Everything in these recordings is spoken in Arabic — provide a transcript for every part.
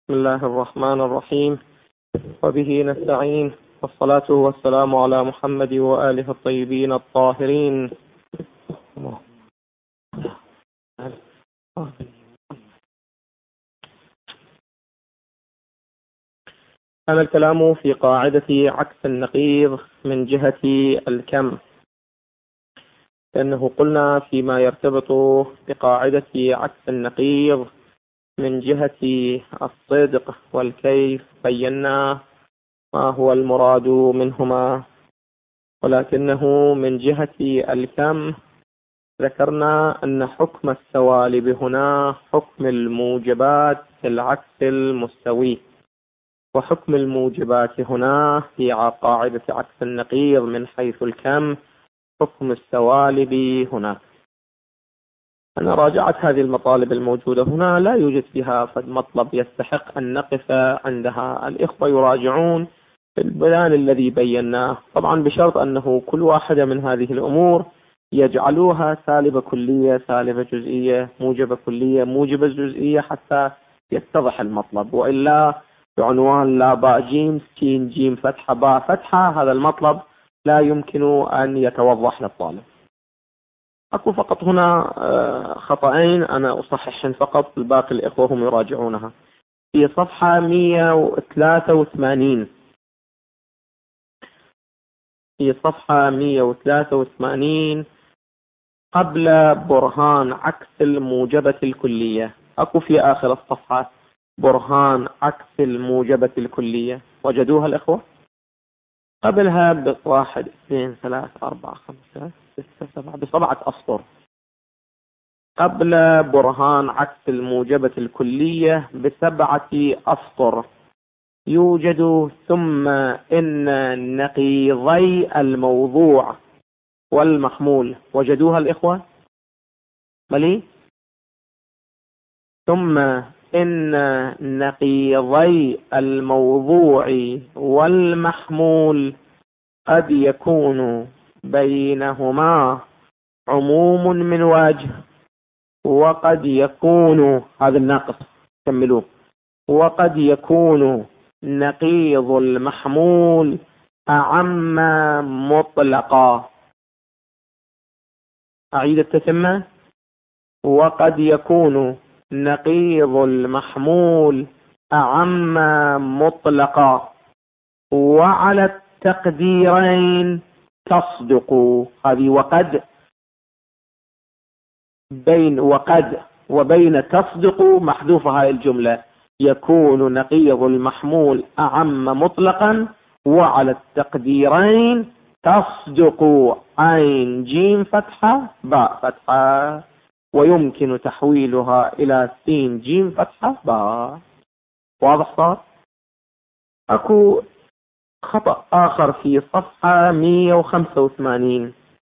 بسم الله الرحمن الرحيم، وبه نستعين، والصلاة والسلام على محمد وآله الطيبين الطاهرين. كان الكلام في قاعدة عكس النقيض من جهة الكم، لأنه قلنا فيما يرتبط بقاعدة عكس النقيض من جهة الصدق والكيف بينا ما هو المراد منهما، ولكنه من جهة الكم ذكرنا أن حكم السوالب هنا حكم الموجبات في العكس المستوي، وحكم الموجبات هنا في قاعدة عكس النقيض من حيث الكم حكم السوالب هناك. أنا راجعت هذه المطالب الموجودة هنا، لا يوجد فيها مطلب يستحق أن نقف عندها. الإخوة يراجعون في البيان الذي بيناه، طبعا بشرط أنه كل واحدة من هذه الأمور يجعلوها سالبة كلية، سالبة جزئية، موجبة كلية، موجبة جزئية، حتى يتضح المطلب، وإلا بعنوان لا باء جيم سين جيم فتحة باء فتحة هذا المطلب لا يمكن أن يتوضح للطالب. أكو فقط هنا خطأين أنا أصححن فقط، الباقي الإخوة هم يراجعونها. في صفحة 183، في صفحة 183 قبل برهان عكس الموجبة الكلية، أكو في آخر الصفحة برهان عكس الموجبة الكلية، وجدوها الإخوة؟ قبلها بواحد اثنين ثلاث أربعة خمسة ستة سبعة، بسبعة أسطر. قبل برهان عكس الموجبة الكلية بسبعة أسطر يوجد ثم إن نقيضي الموضوع والمحمول، وجدوها الإخوة؟ بلي؟ ثم إن نقيضي الموضوع والمحمول قد يكون بينهما عموم من وجه، وقد يكون هذا الناقص كملوه، وقد يكون نقيض المحمول أعم مطلقا. أعيد التتمة: وقد يكون نقيض المحمول أعم مطلقا، وعلى التقديرين تصدق. هذه وقد، بين وقد وبين تصدق محذوفة هاي الجملة، يكون نقيض المحمول أعم مطلقا وعلى التقديرين تصدق عين جيم فتحة باء فتحة، ويمكن تحويلها إلى سين جيم فتحة باء. واضح صار؟ أكو خطأ آخر في صفحة 185،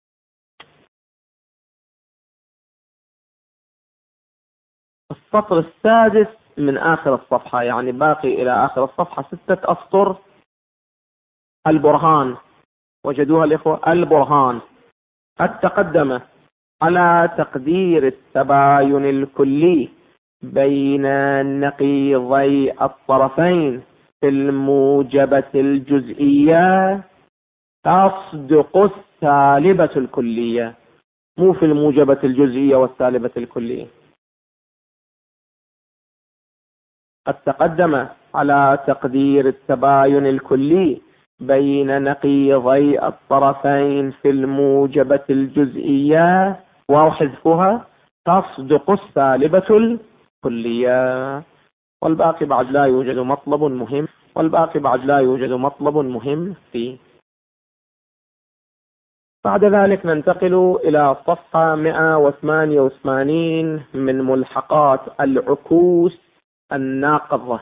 السطر السادس من آخر الصفحة، يعني باقي إلى آخر الصفحة 6 أسطر. البرهان، وجدوها الإخوة؟ البرهان قد تقدم على تقدير التباين الكلي بين نقيضي الطرفين في الموجبة الجزئية تصدق السالبة الكلية، مو في الموجبة الجزئية والسالبة الكلية. قد تقدم على تقدير التباين الكلي بين نقيضي الطرفين في الموجبة الجزئية وحذفها تصدق السالبة الكلية. والباقي بعد لا يوجد مطلب مهم، والباقي بعد لا يوجد مطلب مهم فيه. بعد ذلك ننتقل إلى صفحة 188 من ملحقات العكوس الناقضة.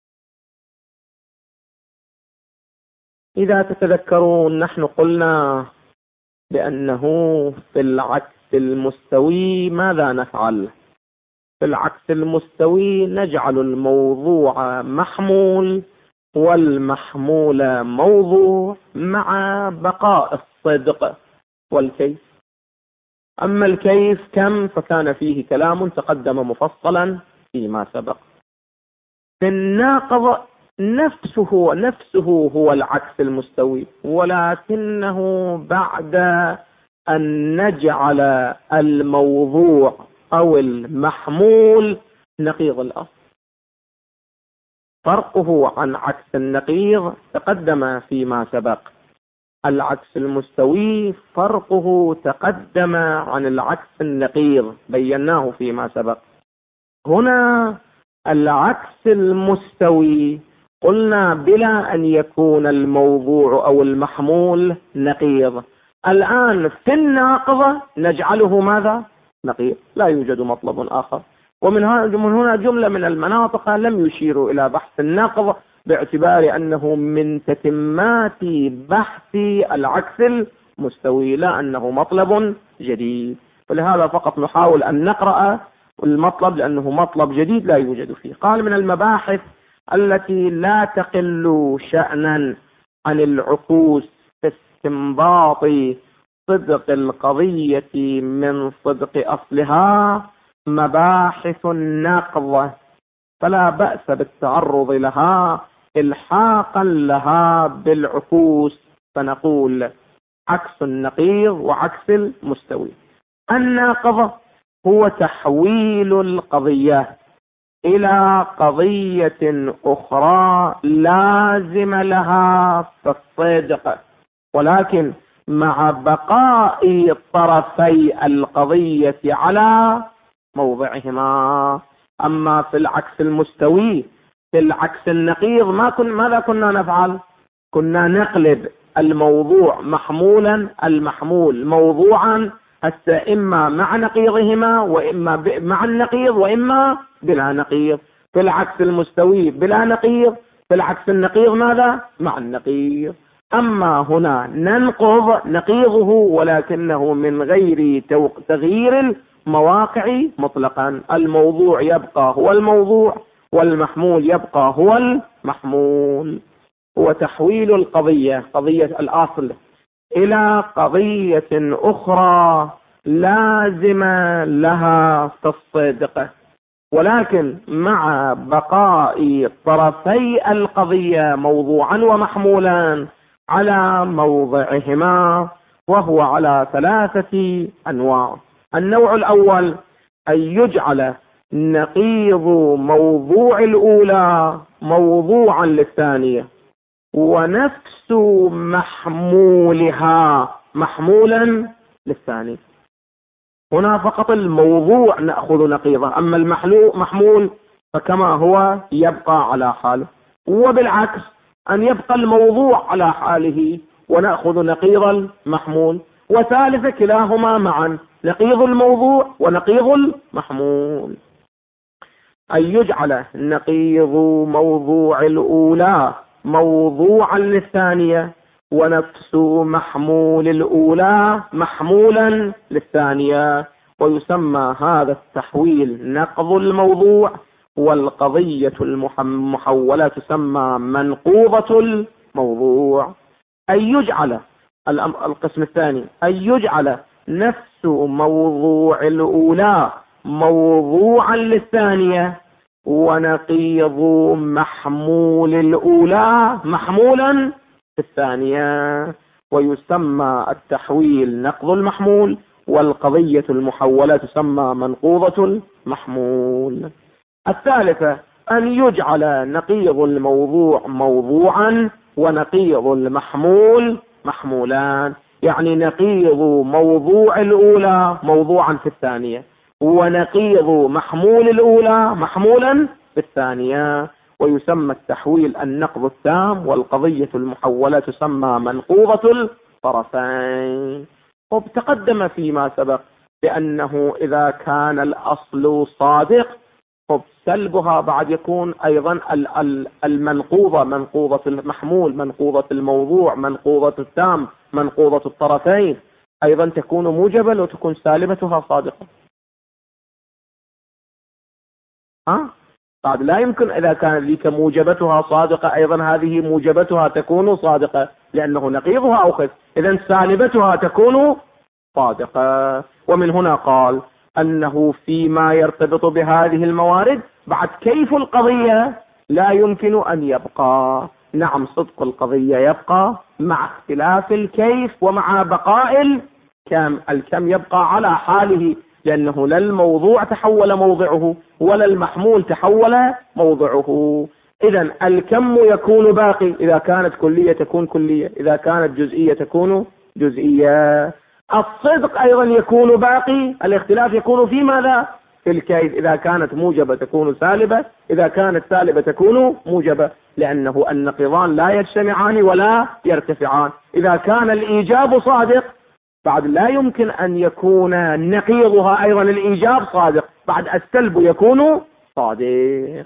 إذا تتذكرون نحن قلنا بأنه في العكس المستوي ماذا نفعل؟ في العكس المستوي نجعل الموضوع محمول والمحمول موضوع مع بقاء الصدق والكيف. أما الكيف كم فكان فيه كلام تقدم مفصلا فيما سبق. في الناقض نفسه هو العكس المستوي، ولكنه بعد أن نجعل الموضوع أو المحمول نقيض الأصل. فرقه عن عكس النقيض تقدم فيما سبق. العكس المستوي فرقه تقدم عن العكس النقيض، بيناه فيما سبق. هنا العكس المستوي قلنا بلا أن يكون الموضوع أو المحمول نقيض. الآن في الناقض نجعله ماذا؟ نقيض، لا يوجد مطلب آخر. ومن هنا جملة من المناطق لم يشيروا إلى بحث النقض باعتبار أنه من تتمات بحث العكس المستوي، لا أنه مطلب جديد. ولهذا فقط نحاول أن نقرأ المطلب لأنه مطلب جديد لا يوجد فيه. قال: من المباحث التي لا تقل شأنا عن العكوس في استنباط صدق القضية من صدق أصلها مباحث النقض، فلا بأس بالتعرض لها إلحاقا لها بالعكوس. فنقول عكس النقيض وعكس المستوي. الناقض هو تحويل القضية إلى قضية أخرى لازم لها في الصدق، ولكن مع بقاء طرفي القضية على موضعهما. أما في العكس المستوي، في العكس النقيض، ماذا كنا نفعل؟ كنا نقلب الموضوع محمولا، المحمول موضوعا، حتى إما مع نقيضهما وإما مع النقيض وإما بلا نقيض. في العكس المستوي بلا نقيض، في العكس النقيض ماذا؟ مع النقيض. أما هنا ننقض نقيضه ولكنه من غير تغيير المواقع مطلقا. الموضوع يبقى هو الموضوع والمحمول يبقى هو المحمول. هو تحويل القضية، قضية الأصل، إلى قضية أخرى لازم لها في الصدق، ولكن مع بقاء طرفي القضية موضوعا ومحمولا على موضعهما، وهو على 3 أنواع. النوع الأول أن يجعل نقيض موضوع الأولى موضوعا للثانية، ونفس محمولها محمولا للثاني. هنا فقط الموضوع نأخذ نقيضه، أما المحمول فكما هو يبقى على حاله. وبالعكس أن يبقى الموضوع على حاله ونأخذ نقيض المحمول. وثالث كلاهما معا، نقيض الموضوع ونقيض المحمول. أن يجعل نقيض موضوع الأولى موضوعا للثانية، ونفس محمول الأولى محمولا للثانية. ويسمى هذا التحويل نقض الموضوع، والقضية المحولة تسمى منقوضة الموضوع. أن يجعل القسم الثاني أن يجعل نفس موضوع الأولى موضوعا للثانية، ونقيض محمول الأولى محمولا في الثانية. ويسمى التحويل نقض المحمول، والقضية المحولة تسمى منقوضة المحمول. الثالثة أن يجعل نقيض الموضوع موضوعا، ونقيض المحمول محمولان، يعني نقيض موضوع الأولى موضوعا في الثانية، ونقيض محمول الأولى محمولا في الثانية. ويسمى التحويل النقض التام، والقضية المحولة تسمى منقوضة الطرفين. وتقدم فيما سبق بأنه إذا كان الأصل صادق سلبها بعد يكون أيضا المنقوضة منقوضة المحمول، منقوضة الموضوع، منقوضة التام، منقوضة الطرفين، أيضا تكون موجبة وتكون سالبتها صادقة. بعد لا يمكن إذا كان ذيك موجبتها صادقة أيضا هذه موجبتها تكون صادقة، لأنه نقيضها أوخذ، إذا سالبتها تكون صادقة. ومن هنا قال أنه فيما يرتبط بهذه الموارد بعد كيف القضية لا يمكن أن يبقى. نعم، صدق القضية يبقى مع اختلاف الكيف ومع بقاء الكم يبقى على حاله، لأنه لا الموضوع تحول موضعه ولا المحمول تحول موضعه. إذن الكم يكون باقي، إذا كانت كلية تكون كلية، إذا كانت جزئية تكون جزئية. الصدق أيضا يكون باقي، الاختلاف يكون في ماذا؟ في الكيف. إذا كانت موجبة تكون سالبة، إذا كانت سالبة تكون موجبة، لأنه النقيضان لا يجتمعان ولا يرتفعان. إذا كان الإيجاب صادق، بعد لا يمكن أن يكون نقيضها أيضا الإيجاب صادق، بعد السلب يكون صادق.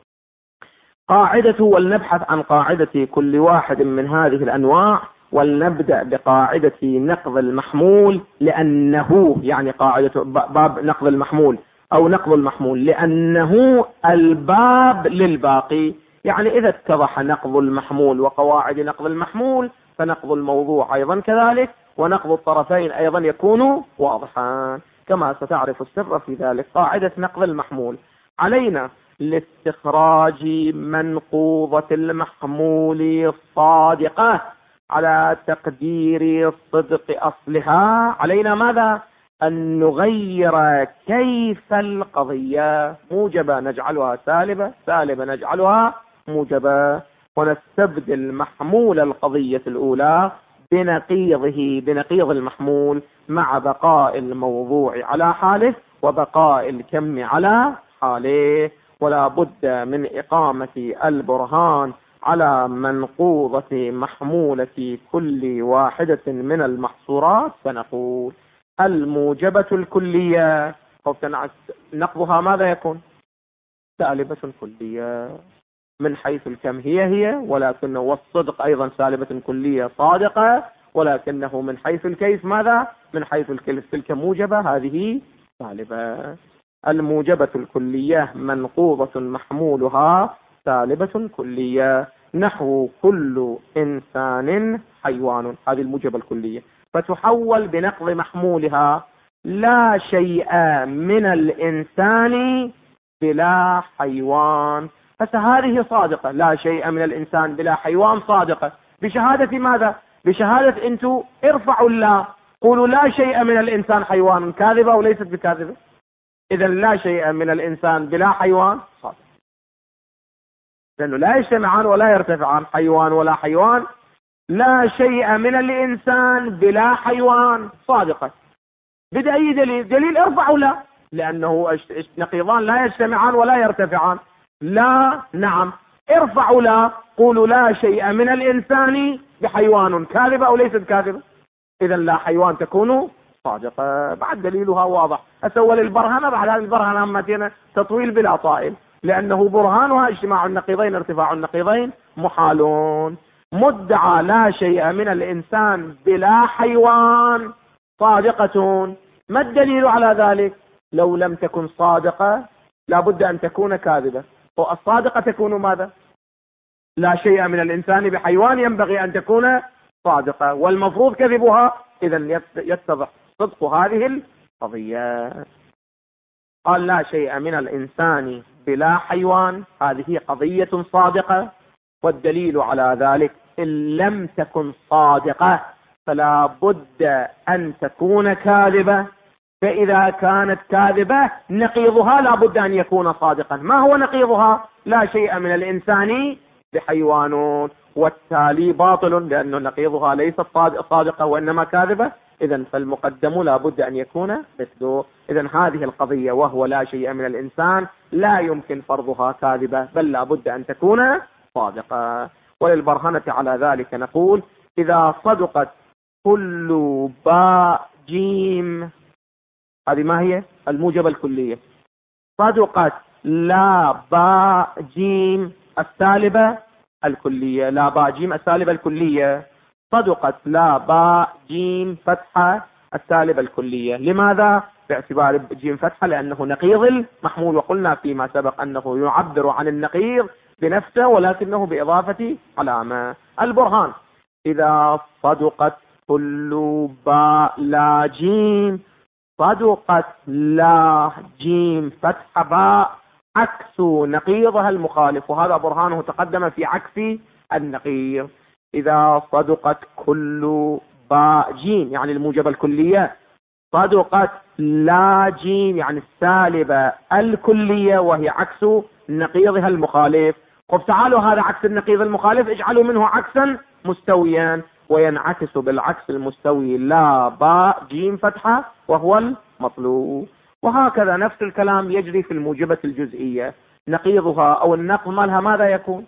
قاعدة، ولنبحث عن قاعدة كل واحد من هذه الأنواع، ولنبدأ بقاعدة نقض المحمول، لأنه يعني قاعدة باب نقض المحمول أو نقض المحمول، لأنه الباب للباقي. يعني إذا اتضح نقض المحمول وقواعد نقض المحمول، فنقض الموضوع أيضا كذلك، ونقض الطرفين أيضا يكون واضحا، كما ستعرف السر في ذلك. قاعدة نقض المحمول: علينا لاستخراج منقوضة المحمول الصادقة على تقدير صدق أصلها، علينا ماذا؟ أن نغير كيف القضية، موجبة نجعلها سالبة، سالبة نجعلها موجبة، ونستبدل محمول القضية الأولى بنقيضه، بنقيض المحمول، مع بقاء الموضوع على حاله وبقاء الكم على حاله. ولا بد من إقامة البرهان على منقوضة محمولة كل واحدة من المحصورات. فنقول الموجبة الكلية نقضها ماذا يكون؟ سالبة كلية من حيث الكم هي، ولكنه والصدق أيضا سالبة كلية صادقة، ولكنه من حيث الكيف ماذا؟ من حيث الكيف تلك موجبة، هذه سالبة. الموجبة الكلية منقوضة محمولها سالبة كلية، نحو كل إنسان حيوان، هذه الموجبة الكلية، فتحول بنقض محمولها: لا شيء من الإنسان بلا حيوان. فهذه صادقة، لا شيء من الإنسان بلا حيوان صادقة، بشهادة ماذا؟ بشهادة أنتم ارفعوا الله، قولوا لا شيء من الإنسان حيوان، كاذبة أو ليست بكاذبة؟ إذا لا شيء من الإنسان بلا حيوان صادق، لأنه لا يجتمعان ولا يرتفعان، حيوان ولا حيوان. لا شيء من الإنسان بلا حيوان صادقة، بأي دليل؟ دليل ارفعوا لا، لأنه نقيضان لا يجتمعان ولا يرتفعان. لا، نعم، ارفعوا لا، قولوا لا شيء من الإنسان بحيوان، كاذبة أو ليست كاذبة؟ إذا لا حيوان تكون صادقة، بعد دليلها واضح. أسول البرهنة بعد هذه البرهنة أمتنا تطويل بلا طائل، لأنه برهانها اجتماع النقيضين ارتفاع النقيضين محالون. مدعى لا شيء من الإنسان بلا حيوان صادقة، ما الدليل على ذلك؟ لو لم تكن صادقة لابد أن تكون كاذبة، والصادقة تكون ماذا؟ لا شيء من الإنسان بحيوان ينبغي أن تكون صادقة، والمفروض كذبها، إذا يتضح صدق هذه القضية. قال لا شيء من الإنسان بلا حيوان، هذه قضية صادقة، والدليل على ذلك إن لم تكن صادقة فلا بد أن تكون كاذبة، فإذا كانت كاذبة نقيضها لا بد أن يكون صادقا. ما هو نقيضها؟ لا شيء من الإنسان بحيوان، والتالي باطل، لأنه نقيضها ليست صادقة وإنما كاذبة، إذا فالمقدم لا بد أن يكون مثله. إذا هذه القضية وهو لا شيء من الإنسان لا يمكن فرضها كاذبة، بل لا بد أن تكون صادقة. وللبرهنة على ذلك نقول: إذا صدقت كل باء جيم، هذه ما هي؟ الموجبة الكلية. صدقت لا باء جيم السالبة الكلية، لا باء جيم السالبة الكلية. صدقت لا باء جيم فتحة السالبة الكلية. لماذا؟ باعتبار جيم فتحة لأنه نقيض المحمول، وقلنا فيما سبق أنه يعبر عن النقيض بنفسه ولكنه بإضافة علامة. البرهان: إذا صدقت كل باء لا جيم، صدقت لا جيم فتح باء عكس نقيضها المخالف، وهذا برهانه تقدم في عكس النقيض. إذا صدقت كل باء جيم يعني الموجبة الكلية، صدقت لا جيم يعني السالبة الكلية وهي عكس نقيضها المخالف. طب تعالوا هذا عكس النقيض المخالف اجعلوا منه عكسا مستويا، وينعكس بالعكس المستوي لا باء جيم فتحة وهو المطلوب. وهكذا نفس الكلام يجري في الموجبة الجزئية، نقيضها أو النقض مالها ماذا يكون؟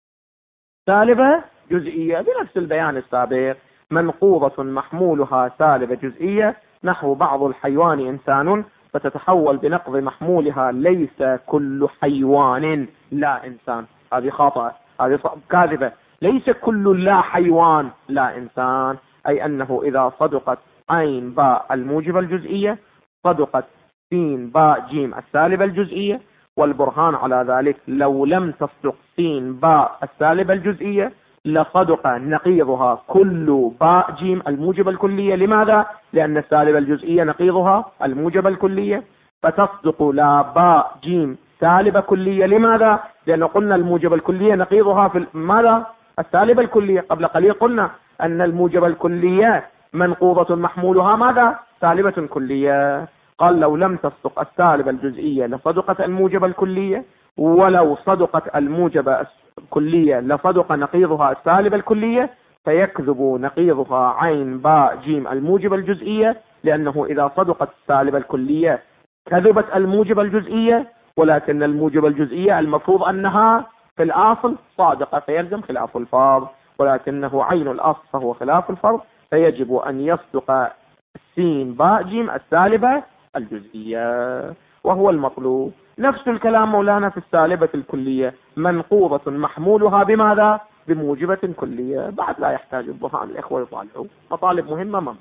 سالبة جزئية بنفس البيان السابق، منقوضة محمولها سالبة جزئية، نحو بعض الحيوان إنسان، فتتحول بنقض محمولها ليس كل حيوان لا إنسان. هذه خاطئة، هذه كاذبة. ليس كل لا حيوان لا إنسان، أي أنه إذا صدقت عين باء الموجبة الجزئية صدقت سين باء جيم السالبة الجزئية. والبرهان على ذلك لو لم تصدق سين باء السالبة الجزئية لصدق نقيضها كل باء جيم الموجبة الكلية. لماذا؟ لأن السالبة الجزئية نقيضها الموجبة الكلية، فتصدق لا باء جيم سالبة كلية. لماذا؟ لأن قلنا الموجبة الكلية نقيضها في ماذا؟ السالبة الكلية. قبل قليل قلنا أن الموجبة الكلية منقوضة محمولها ماذا؟ سالبة كلية. قال لو لم تصدق السالبة الجزئية لصدقت الموجبة الكلية، ولو صدقت الموجبة الكلية لصدق نقيضها السالبة الكلية، فيكذب نقيضها عين باء جيم الموجبة الجزئية، لأنه إذا صدقت السالبة الكلية كذبت الموجبة الجزئية، ولكن الموجبة الجزئية المفروض أنها في الأصل صادقة فيلزم خلاف الفرض، ولكنه عين الأصل فهو خلاف الفرض، فيجب أن يصدق سين باء جيم السالبة الجزئية وهو المطلوب. نفس الكلام مولانا في السالبة الكلية، منقوضة محمولها بماذا؟ بموجبة كلية. بعد لا يحتاج البرهان، الإخوة يطالعوا مطالب مهمة ممكن.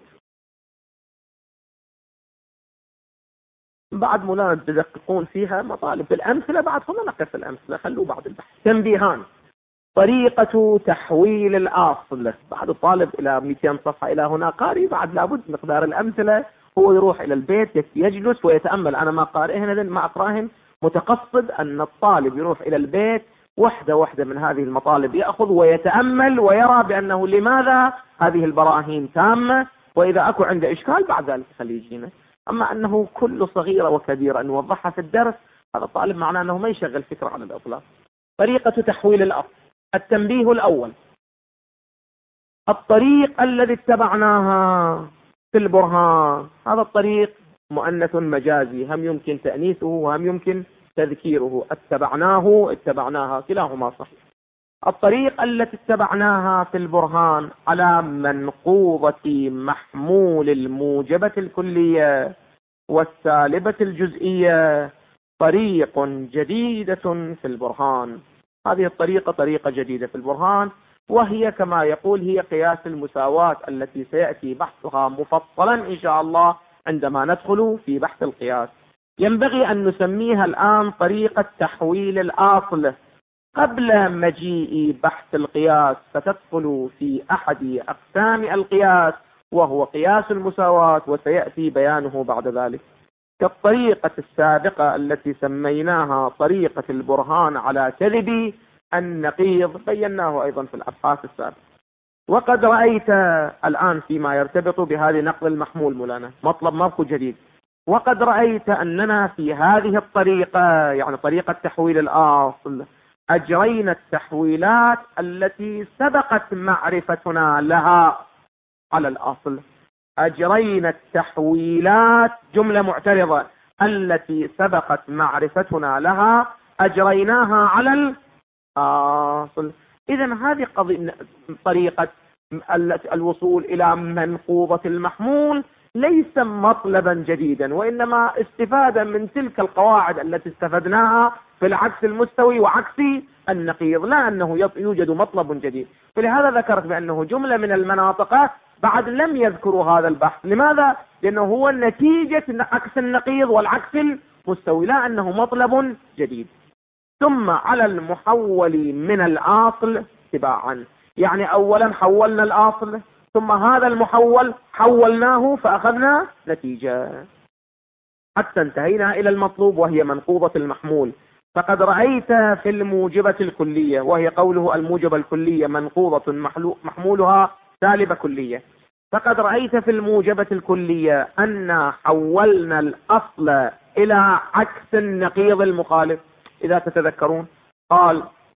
بعد مولانا تدققون فيها مطالب الأمثلة، بعد هنا نقف الأمثلة، خلوا بعد البحث. تنبيهان: طريقة تحويل الأصل. بعد الطالب إلى 200 صفحة إلى هنا قاري، بعد لابد مقدار الأمثلة، هو يروح إلى البيت يجلس ويتأمل. أنا ما قارئهن ما أقراهن، متقصد أن الطالب يروح إلى البيت وحدة وحدة من هذه المطالب يأخذ ويتأمل ويرى بأنه لماذا هذه البراهين تامة، وإذا أكو عنده إشكال بعد ذلك خليه يجينا. أما أنه كل صغيرة وكبيرة أن نوضحها في الدرس، هذا الطالب معناه أنه ما يشغل فكرة على الإطلاق. طريقة تحويل الأصل. التنبيه الأول: الطريق الذي اتبعناها في البرهان، هذا الطريق مؤنث مجازي، هم يمكن تأنيثه وهم يمكن تذكيره. اتبعناها كلاهما صحيح. الطريق التي اتبعناها في البرهان على منقوضة محمول الموجبة الكلية والسالبة الجزئية طريق جديدة في البرهان. هذه الطريقة طريقة جديدة في البرهان، وهي كما يقول هي قياس المساواة التي سيأتي بحثها مفصلا إن شاء الله عندما ندخل في بحث القياس. ينبغي أن نسميها الآن طريقة تحويل الأصل قبل مجيء بحث القياس، فتدخل في أحد أقسام القياس وهو قياس المساواة، وسيأتي بيانه بعد ذلك. كالطريقة السابقة التي سميناها طريقة البرهان على كذب النقيض، بيناه أيضا في الأبحاث السابقة. وقد رأيت الآن فيما يرتبط بهذه نقل المحمول مولانا مطلب ماكو جديد، وقد رأيت أننا في هذه الطريقة يعني طريقة تحويل الأصل أجرينا التحويلات التي سبقت معرفتنا لها على الأصل. أجرينا التحويلات جملة معترضة التي سبقت معرفتنا لها أجريناها على الأصل. إذن هذه طريقة الوصول إلى منقوضة المحمول ليس مطلبا جديدا، وإنما استفادة من تلك القواعد التي استفدناها في العكس المستوي وعكس النقيض، لا أنه يوجد مطلب جديد. فلهذا ذكرت بأنه جملة من المناطق بعد لم يذكروا هذا البحث. لماذا؟ لأنه هو نتيجة عكس النقيض والعكس المستوي، لا أنه مطلب جديد. ثم على المحول من الأصل تباعا، يعني أولا حولنا الأصل، ثم هذا المحول حولناه فأخذنا نتيجة حتى انتهينا إلى المطلوب وهي منقوضة المحمول. فقد رأيت في الموجبة الكلية، وهي قوله الموجبة الكلية منقوضة محمولها سالبة كلية، فقد رأيت في الموجبة الكلية أن حولنا الأصل إلى عكس النقيض المخالف. إذا تتذكرون قال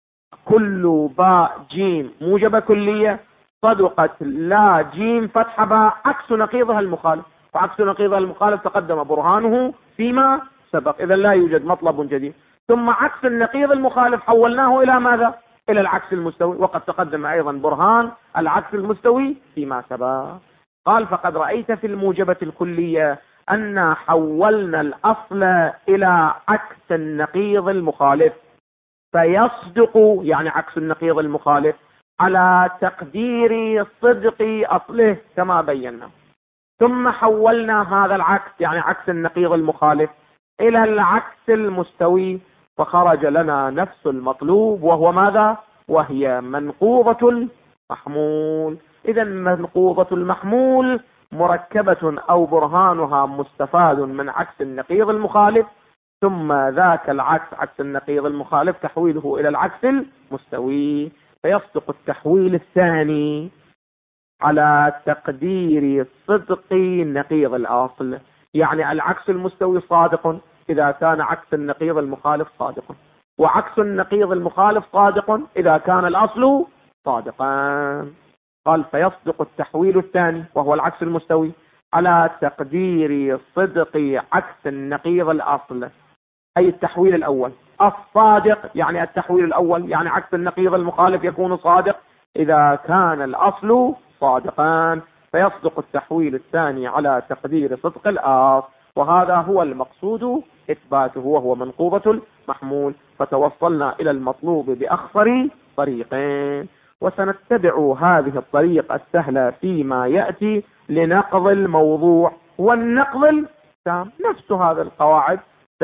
كل باء جيم موجبة كلية صدقت لا جيم فتح باء عكس نقيضها المخالف، وعكس نقيضها المخالف تقدم برهانه فيما سبق، إذا لا يوجد مطلب جديد. ثم عكس النقيض المخالف حولناه إلى ماذا؟ إلى العكس المستوي، وقد تقدم أيضا برهان العكس المستوي فيما سبق. قال فقد رأيت في الموجبة الكلية أن حولنا الأصل إلى عكس النقيض المخالف، فيصدق يعني عكس النقيض المخالف على تقدير صدق أصله كما بينا. ثم حولنا هذا العكس يعني عكس النقيض المخالف إلى العكس المستوي، فخرج لنا نفس المطلوب، وهو ماذا؟ وهي منقوضة المحمول. إذا منقوضة المحمول مركبة أو برهانها مستفاد من عكس النقيض المخالف، ثم ذاك العكس عكس النقيض المخالف تحويله إلى العكس المستوي، فيصدق التحويل الثاني على تقدير صدق نقيض الأصل. يعني العكس المستوي صادق إذا كان عكس النقيض المخالف صادقا، وعكس النقيض المخالف صادق إذا كان الأصل صادقا. قال فيصدق التحويل الثاني وهو العكس المستوي على تقدير صدق عكس النقيض الأصل، أي التحويل الأول الصادق، يعني التحويل الأول يعني عكس النقيض المخالف يكون صادق إذا كان الأصل صادقا، فيصدق التحويل الثاني على تقدير صدق الأصل، وهذا هو المقصود إثباته وهو منقوضة المحمول. فتوصلنا إلى المطلوب بأخطر طريقين، وسنتبع هذه الطريق السهلة فيما يأتي لنقض الموضوع والنقض التام. نفس هذا القواعد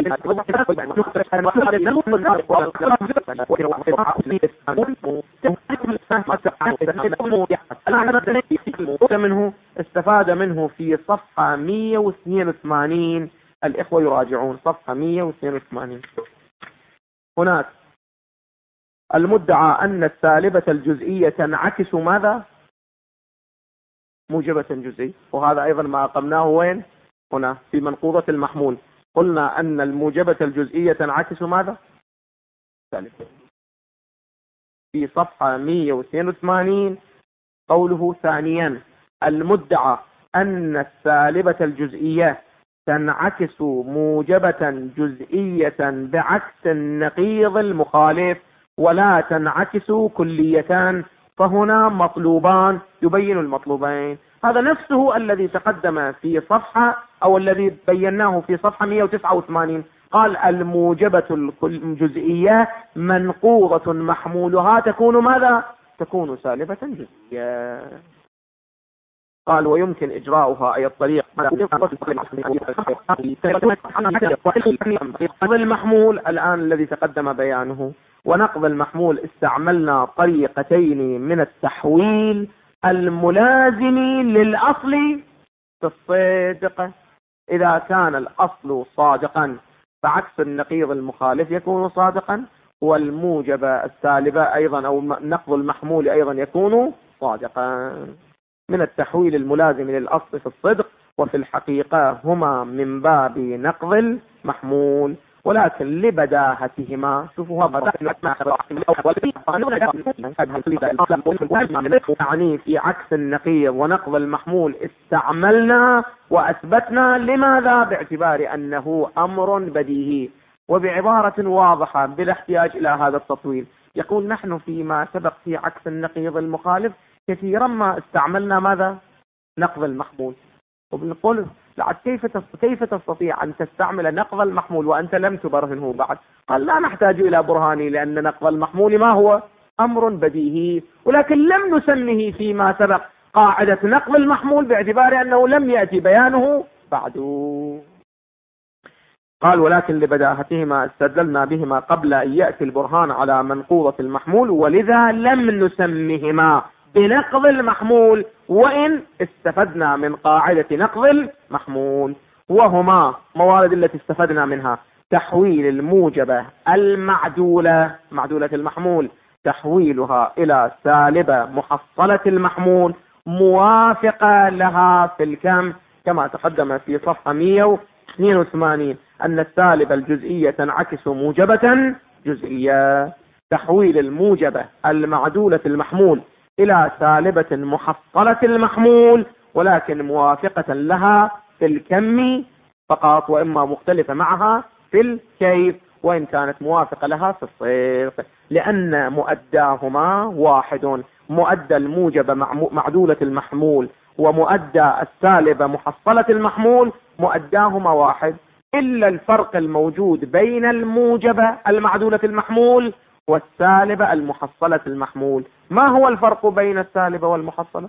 منه استفاد منه في صفحة 182. الإخوة يراجعون صفحة 182. هناك المدعى أن السالبة الجزئية تنعكس ماذا؟ موجبة جزئي، وهذا أيضا ما أقمناه وين؟ هنا في منقوضة المحمول. قلنا أن الموجبة الجزئية تنعكس ماذا؟ سالبة. في صفحة 182 قوله ثانيا المدعى أن السالبة الجزئية تنعكس موجبة جزئية بعكس النقيض المخالف ولا تنعكس كليتان، فهنا مطلوبان يبين المطلوبين. هذا نفسه الذي تقدم في صفحة أو الذي بيناه في صفحة 189. قال الموجبة الجزئية منقوضة محمولها تكون ماذا؟ تكون سالبة جزئية. قال ويمكن إجراؤها أي الطريق نقض المحمول الآن الذي تقدم بيانه. ونقض المحمول استعملنا طريقتين من التحويل الملازم للأصل في الصدق. إذا كان الأصل صادقا فعكس النقيض المخالف يكون صادقا، والموجب السالبة أيضا أو نقض المحمول أيضا يكون صادقا. من التحويل الملازم للأصل في الصدق، وفي الحقيقة هما من باب نقض المحمول، ولكن لبداهتهما شوفوا يعني في عكس النقيض ونقض المحمول استعملنا وأثبتنا. لماذا؟ باعتبار أنه أمر بديهي وبعبارة واضحة بلا احتياج إلى هذا التطويل. يقول نحن فيما سبق في عكس النقيض المخالف كثيرا ما استعملنا ماذا؟ نقض المحمول. وبنقول كيف تستطيع أن تستعمل نقض المحمول وأنت لم تبرهنه بعد؟ قال لا نحتاج إلى برهاني، لأن نقض المحمول ما هو؟ أمر بديهي، ولكن لم نسمه فيما سبق قاعدة نقض المحمول باعتبار أنه لم يأتي بيانه بعد. قال ولكن لبداهتهما استدلنا بهما قبل أن يأتي البرهان على منقوضة المحمول، ولذا لم نسمهما بنقض المحمول، وإن استفدنا من قاعدة نقض المحمول. وهما موارد التي استفدنا منها تحويل الموجبة المعدولة، معدولة المحمول، تحويلها إلى سالبة محصلة المحمول موافقة لها في الكم، كما تقدم في صفحة 182 أن السالبة الجزئية تنعكس موجبة جزئية. تحويل الموجبة المعدولة المحمول إلى سالبة محصلة المحمول ولكن موافقة لها في الكم فقط، وإما مختلفة معها في الكيف وإن كانت موافقة لها في الصيغ، لأن مؤداهما واحد. مؤدى الموجبة معدولة المحمول ومؤدى السالبة محصلة المحمول مؤداهما واحد، إلا الفرق الموجود بين الموجبة المعدولة المحمول والسالبة المحصلة المحمول. ما هو الفرق بين السالبة والمحصلة؟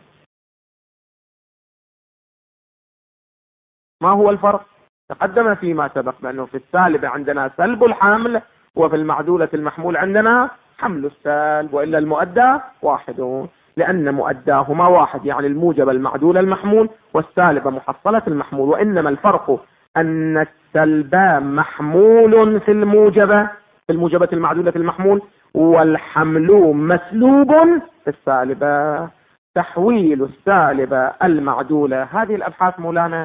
ما هو الفرق؟ تقدم فيما سبق بأنه في السالبة عندنا سلب الحمل وفي المعدولة المحمول عندنا حمل السالب، وإلا المؤدى واحد، لأن مؤداهما واحد، يعني الموجب المعدول المحمول والسالب محصلة المحمول. وإنما الفرق أن السلب محمول في الموجبة، في الموجبة المعدولة المحمول، والحمل مسلوب في السالبة. تحويل السالبة المعدولة، هذه الأبحاث مولانا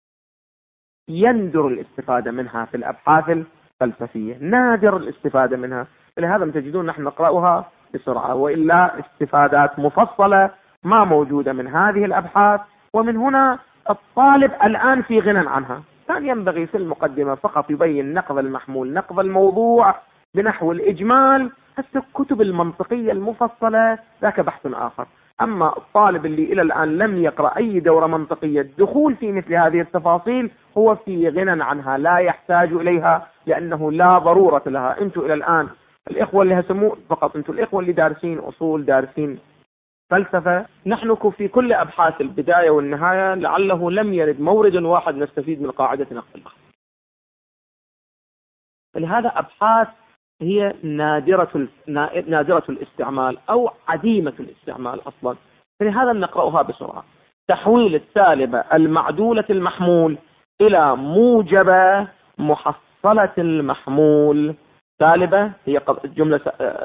يندر الاستفادة منها في الأبحاث الفلسفية، نادر الاستفادة منها، لهذا تجدون نحن نقرأها بسرعة، وإلا استفادات مفصلة ما موجودة من هذه الأبحاث. ومن هنا الطالب الآن في غنى عنها، كان ينبغي في المقدمة فقط يبين نقض المحمول نقض الموضوع بنحو الإجمال. الكتب المنطقية المفصلة ذاك بحث آخر. أما الطالب اللي إلى الآن لم يقرأ أي دورة منطقية، الدخول في مثل هذه التفاصيل هو في غنى عنها، لا يحتاج إليها لأنه لا ضرورة لها. أنتم إلى الآن الإخوة اللي هسموه فقط، أنتم الإخوة اللي دارسين أصول دارسين فلسفة، نحن في كل أبحاث البداية والنهاية لعله لم يرد مورد واحد نستفيد من قاعدة نقد الأخذ. لهذا أبحاث هي نادرة الاستعمال أو عديمة الاستعمال أصلا، فلهذا نقرأها بسرعة. تحويل السالبة المعدولة المحمول إلى موجبة محصلة المحمول. سالبة هي جملة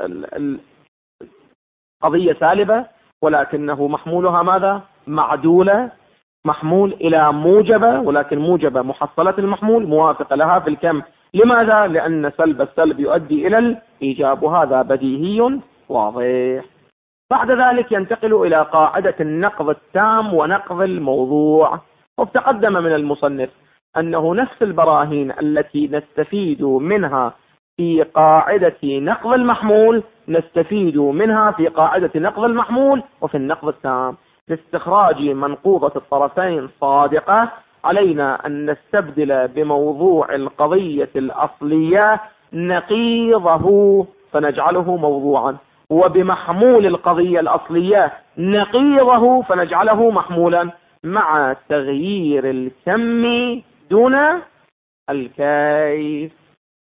قضية سالبة ولكنه محمولها ماذا؟ معدولة، محمول إلى موجبة، ولكن موجبة محصلة المحمول موافقة لها في الكم. لماذا؟ لأن سلب السلب يؤدي إلى الإيجاب، وهذا بديهي واضح. بعد ذلك ينتقل إلى قاعدة النقض التام ونقض الموضوع. وتقدم من المصنف أنه نفس البراهين التي نستفيد منها في قاعدة نقض المحمول نستفيد منها في قاعدة نقض المحمول وفي النقض التام. لاستخراج منقوضة الطرفين صادقة علينا أن نستبدل بموضوع القضية الأصلية نقيضه فنجعله موضوعا، وبمحمول القضية الأصلية نقيضه فنجعله محمولا، مع تغيير الكم دون الكيف.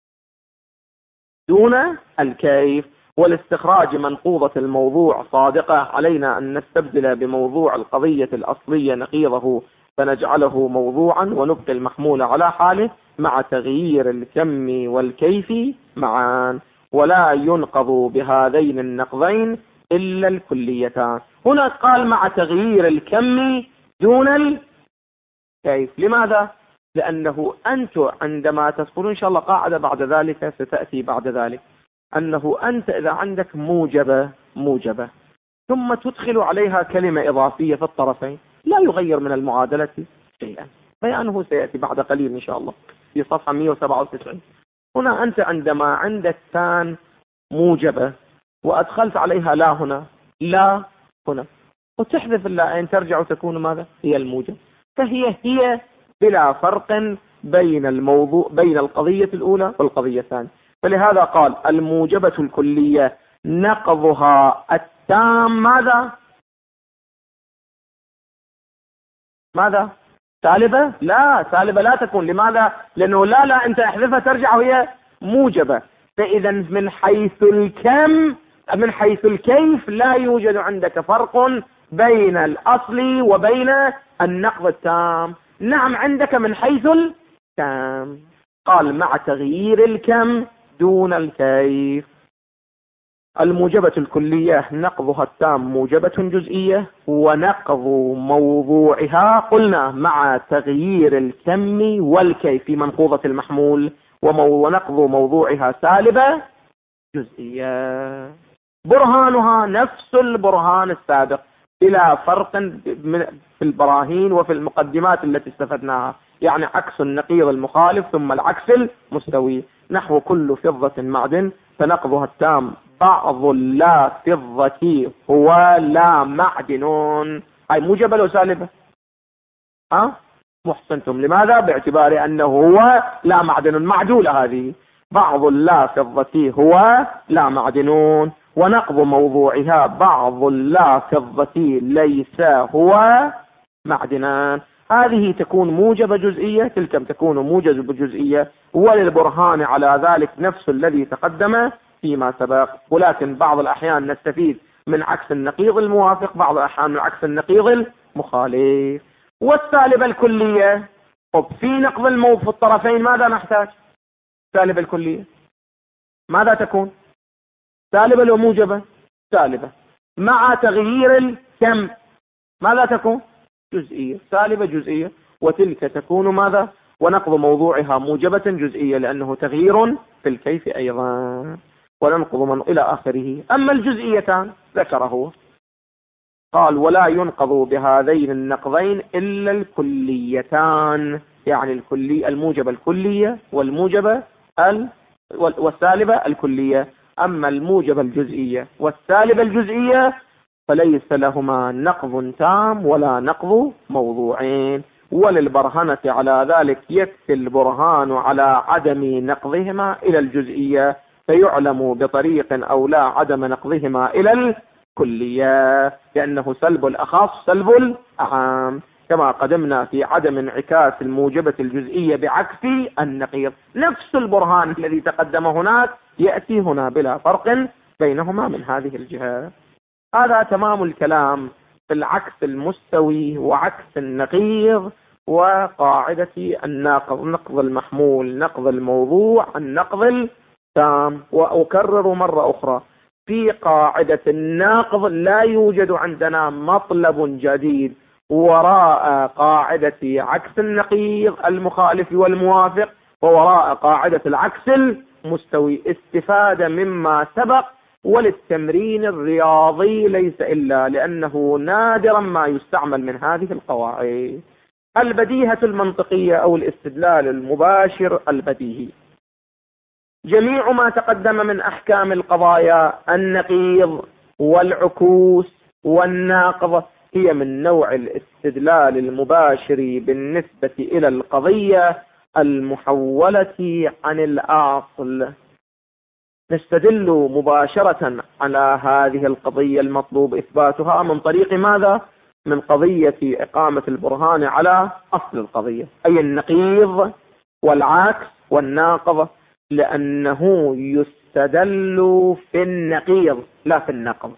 دون الكيف. والاستخراج منقوضة الموضوع صادقة علينا أن نستبدل بموضوع القضية الأصلية نقيضه فنجعله موضوعا، ونبقي المحمول على حاله مع تغيير الكم والكيف معا، ولا ينقض بهذين النقضين إلا الكليتان. هنا قال مع تغيير الكم دون الكيف. لماذا؟ لأنه أنت عندما تذكرون إن شاء الله قاعدة بعد ذلك ستأتي بعد ذلك، أنه أنت إذا عندك موجبة ثم تدخل عليها كلمة إضافية في الطرفين لا يغير من المعادلة شيئا، بيانه سيأتي بعد قليل إن شاء الله في صفحة 197. هنا أنت عندما عندك كان موجبة وأدخلت عليها لا هنا لا هنا، وتحذف اللائين ترجع وتكون ماذا؟ هي الموجب. فهي بلا فرق بين الموضوع بين القضية الأولى والقضية الثانية. فلهذا قال الموجبة الكلية نقضها التام ماذا؟ سالبة؟ لا، سالبة لا تكون. لماذا؟ لأنه لا أنت احذفها ترجع وهي موجبة. فإذا من حيث الكم من حيث الكيف لا يوجد عندك فرق بين الأصل وبين النقض التام. نعم عندك من حيث التام. قال مع تغيير الكم دون الكيف. الموجبة الكلية نقضها التام موجبة جزئية، ونقض موضوعها قلنا مع تغيير الكم والكيف في منقوضة المحمول، ونقض موضوعها سالبة جزئية. برهانها نفس البرهان السابق بلا فرق في البراهين وفي المقدمات التي استفدناها، يعني عكس النقيض المخالف ثم العكس المستوي. نحو كل فضة معدن فنقضها التام بعض لا فضة هو لا معدن. هاي موجبة وسالبة؟ محسنتم. لماذا؟ باعتبار أنه هو لا معدن، معدولة هذه. بعض لا فضة هو لا معدن، ونقض موضوعها بعض لا فضة ليس هو معدنا. هذه تكون موجبة جزئية، تلك تكون موجبة جزئية، وللبرهان على ذلك نفس الذي تقدم فيما سبق، ولكن بعض الأحيان نستفيد من عكس النقيض الموافق، بعض الأحيان من عكس النقيض المخالف. والسالبة الكلية، في نقض في الطرفين ماذا نحتاج؟ سالبة الكلية ماذا تكون؟ سالبة وموجبة؟ سالبة. مع تغيير الكم ماذا تكون؟ جزئية. سالبة جزئية. وتلك تكون ماذا؟ ونقض موضوعها موجبة جزئية، لأنه تغيير في الكيف أيضا. وننقض من إلى آخره. أما الجزئيتان ذكره، قال ولا ينقض بهذين النقضين إلا الكليتان، يعني الموجبة الكلية والموجبة والسالبة الكلية. أما الموجبة الجزئية والسالبة الجزئية فليس لهما نقض تام ولا نقض موضوعين. وللبرهنة على ذلك يكفي البرهان على عدم نقضهما إلى الجزئية، فيعلم بطريق أو لا عدم نقضهما إلى الكلية، لأنه سلب الأخص سلب الأعام، كما قدمنا في عدم انعكاس الموجبة الجزئية بعكس النقيض. نفس البرهان الذي تقدم هناك يأتي هنا بلا فرق بينهما من هذه الجهة. هذا تمام الكلام في العكس المستوي وعكس النقيض وقاعدة الناقض، نقض المحمول، نقض الموضوع، النقض التام. وأكرر مرة أخرى، في قاعدة الناقض لا يوجد عندنا مطلب جديد وراء قاعدة عكس النقيض المخالف والموافق، ووراء قاعدة العكس المستوي، استفادة مما سبق. وللتمرين الرياضي ليس إلا، لأنه نادرا ما يستعمل من هذه القواعد. البديهة المنطقية أو الاستدلال المباشر البديهي. جميع ما تقدم من أحكام القضايا، النقيض والعكوس والناقض، هي من نوع الاستدلال المباشر بالنسبة إلى القضية المحولة عن الأصل. نستدل مباشرة على هذه القضية المطلوب إثباتها من طريق ماذا؟ من قضية إقامة البرهان على أصل القضية، أي النقيض والعكس والناقض، لأنه يستدل في النقيض لا في النقض.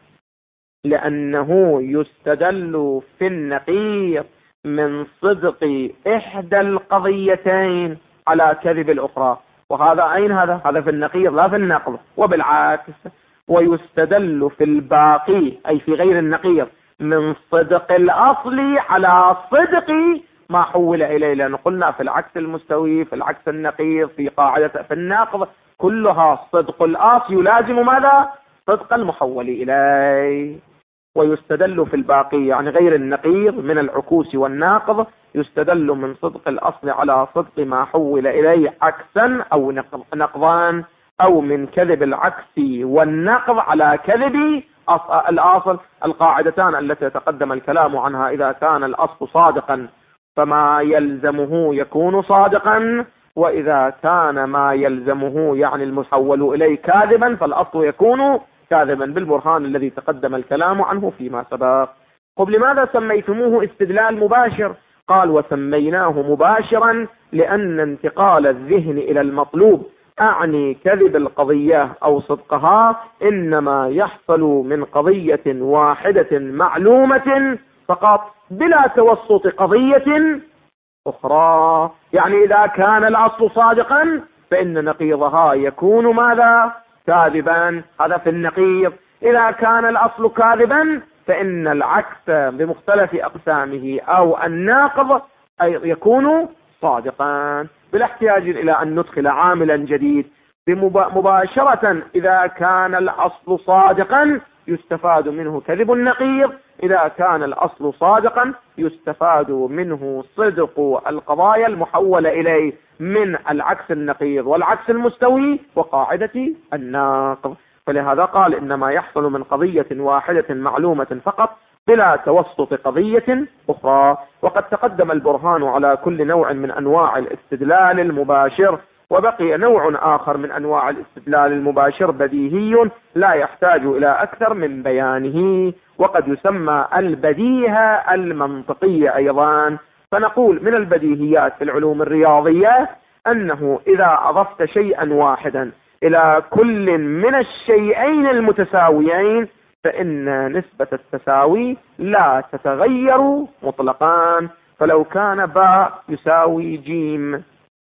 لأنه يستدل في النقيض من صدق إحدى القضيتين على كذب الأخرى، وهذا أين هذا في النقيض لا في النقض. وبالعكس، ويستدل في الباقي أي في غير النقيض من صدق الأصل على صدق ما حول إليه، لأن قلنا في العكس المستوي، في العكس النقيض، في قاعدة في النقض، كلها صدق الأصل يلازم ماذا؟ صدق المحول إليه. ويستدل في الباقي يعني غير النقيض من العكوس والناقض، يستدل من صدق الأصل على صدق ما حول إليه عكسا أو نقضان، أو من كذب العكس والنقض على كذب الأصل. القاعدتان التي تقدم الكلام عنها، إذا كان الأصل صادقا فما يلزمه يكون صادقا، وإذا كان ما يلزمه يعني المحول إليه كاذبا فالأصل يكون كاذبا، بالبرهان الذي تقدم الكلام عنه فيما سبق. طب لماذا سميتموه استدلال مباشر؟ قال وسميناه مباشرا لأن انتقال الذهن إلى المطلوب، أعني كذب القضية أو صدقها، إنما يحصل من قضية واحدة معلومة فقط، بلا توسط قضية أخرى. يعني إذا كان الأصل صادقا فإن نقيضها يكون ماذا؟ كاذبا. هذا في النقيض. إذا كان الأصل كاذبا فإن العكس بمختلف أقسامه أو الناقض يكون صادقا، بلا احتياج إلى أن ندخل عاملا جديد. مباشرة إذا كان الأصل صادقا يستفاد منه كذب النقيض، إذا كان الأصل صادقا يستفاد منه صدق القضايا المحولة إليه من العكس النقيض والعكس المستوي وقاعدة الناقض. فلهذا قال إنما يحصل من قضية واحدة معلومة فقط بلا توسط قضية أخرى. وقد تقدم البرهان على كل نوع من أنواع الاستدلال المباشر، وبقي نوع آخر من أنواع الاستدلال المباشر بديهي لا يحتاج إلى أكثر من بيانه، وقد يسمى البديهة المنطقية أيضا. فنقول من البديهيات في العلوم الرياضية أنه إذا أضفت شيئا واحدا إلى كل من الشيئين المتساويين فإن نسبة التساوي لا تتغير مطلقا. فلو كان باء يساوي جيم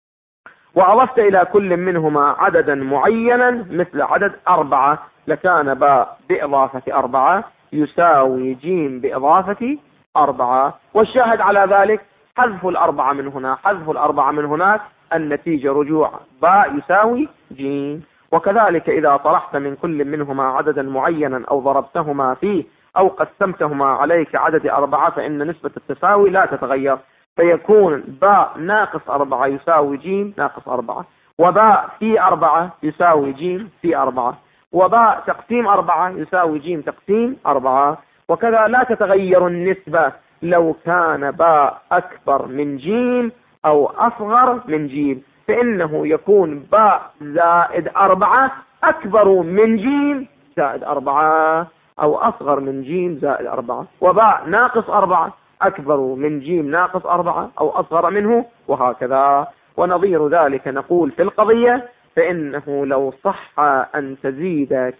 وأضفت إلى كل منهما عددا معينا مثل عدد 4 لكان باء بإضافة 4 يساوي جيم بإضافة 4. والشاهد على ذلك حذف 4 من هنا حذف 4 من هناك، النتيجة رجوع باء يساوي جيم. وكذلك إذا طرحت من كل منهما عددا معينا أو ضربتهما فيه أو قسمتهما عليك عدد 4 فإن نسبة التساوي لا تتغير، فيكون باء ناقص 4 يساوي جيم ناقص 4، وباء في 4 يساوي جيم في 4، وباء تقسيم 4 يساوي جيم تقسيم 4. وكذا لا تتغير النسبة لو كان باء أكبر من جيم أو أصغر من جيم، فإنه يكون باء زائد 4 أكبر من جيم زائد 4 أو أصغر من جيم زائد 4، وباء ناقص 4 أكبر من جيم ناقص 4 أو أصغر منه، وهكذا. ونظير ذلك نقول في القضية فإنه لو صح أن تزيد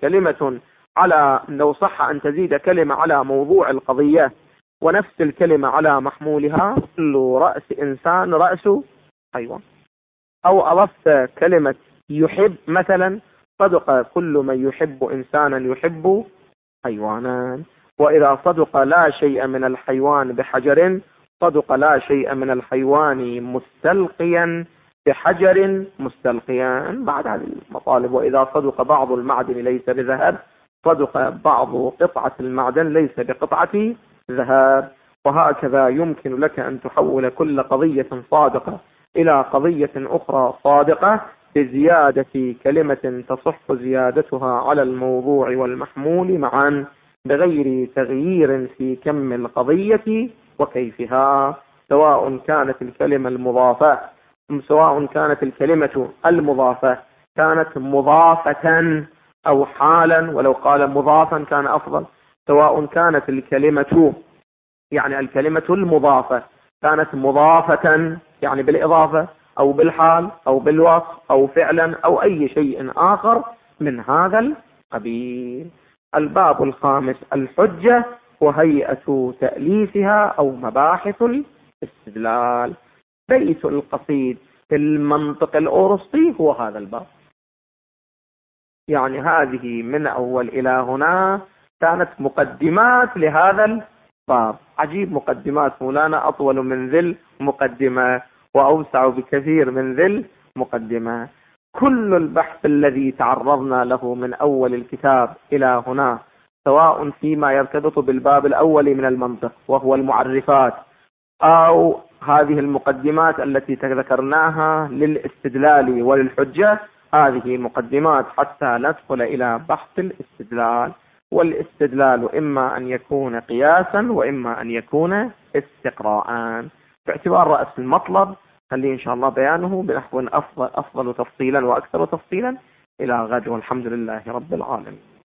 كلمة على موضوع القضية ونفس الكلمة على محمولها كل رأس إنسان رأس حيوان، أو أضفت كلمة يحب مثلا صدق كل من يحب إنسانا يحب حيوانا. وإذا صدق لا شيء من الحيوان بحجر صدق لا شيء من الحيوان مستلقيا بحجر مستلقيا بعد هذه المطالب. وإذا صدق بعض المعدن ليس بذهب صدق بعض قطعة المعدن ليس بقطعة ذهب. وهكذا يمكن لك أن تحول كل قضية صادقة إلى قضية أخرى صادقة بزيادة كلمة تصح زيادتها على الموضوع والمحمول معا بغير تغيير في كم القضية وكيفها، سواء كانت الكلمة المضافة كانت مضافة أو حالا، ولو قال مضافا كان أفضل. سواء كانت الكلمة المضافة كانت مضافة يعني بالإضافة أو بالحال أو بالوصف أو فعلا أو أي شيء آخر من هذا القبيل. الباب الخامس الحجة وهيئة تأليفها أو مباحث الاستدلال. بيت القصيد في المنطق الأرسطي هو هذا الباب. يعني هذه من أول إلى هنا كانت مقدمات لهذا الباب. عجيب، مقدمات مولانا أطول من ذي المقدمة وأوسع بكثير من ذي المقدمة. كل البحث الذي تعرضنا له من أول الكتاب إلى هنا سواء فيما يرتبط بالباب الأول من المنطق وهو المعرفات أو هذه المقدمات التي ذكرناها للاستدلال وللحجة، هذه مقدمات حتى ندخل إلى بحث الاستدلال. والاستدلال إما أن يكون قياسا وإما أن يكون استقراء. باعتبار رأس المطلب خليه إن شاء الله بيانه بنحو أفضل تفصيلا وأكثر تفصيلا إلى غد، والحمد لله رب العالمين.